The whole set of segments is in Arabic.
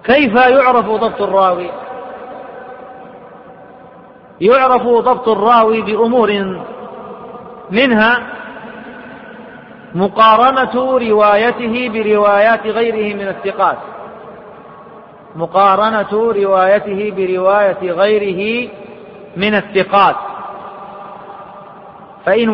كيف يعرف ضبط الراوي؟ يعرف ضبط الراوي بأمور، منها مقارنة روايته بروايات غيره من الثقات، مقارنة روايته برواية غيره من الثقات، فإن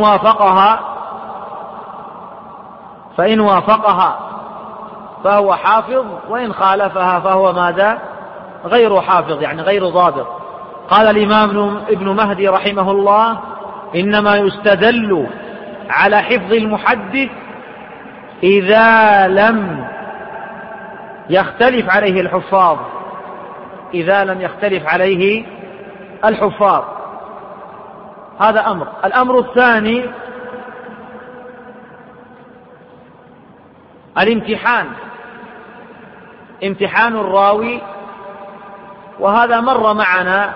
وافقها فهو حافظ، وإن خالفها فهو ماذا؟ غير حافظ، يعني غير ضابط. قال الإمام ابن مهدي رحمه الله: إنما يستدل على حفظ المحدث إذا لم يختلف عليه الحفاظ، إذا لم يختلف عليه الحفاظ. هذا أمر. الأمر الثاني الامتحان، امتحان الراوي، وهذا مر معنا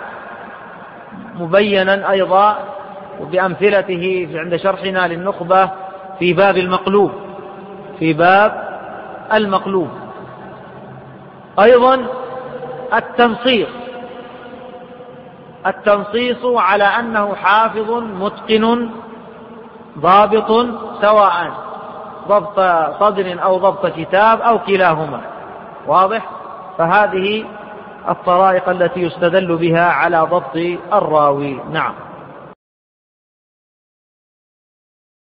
مبينا أيضا بأمثلته عند شرحنا للنخبة في باب المقلوب، في باب المقلوب. أيضا التنصيص على أنه حافظ متقن ضابط، سواء ضبط صدر أو ضبط كتاب أو كلاهما، واضح؟ فهذه الطرائق التي يستدل بها على ضبط الراوي. نعم.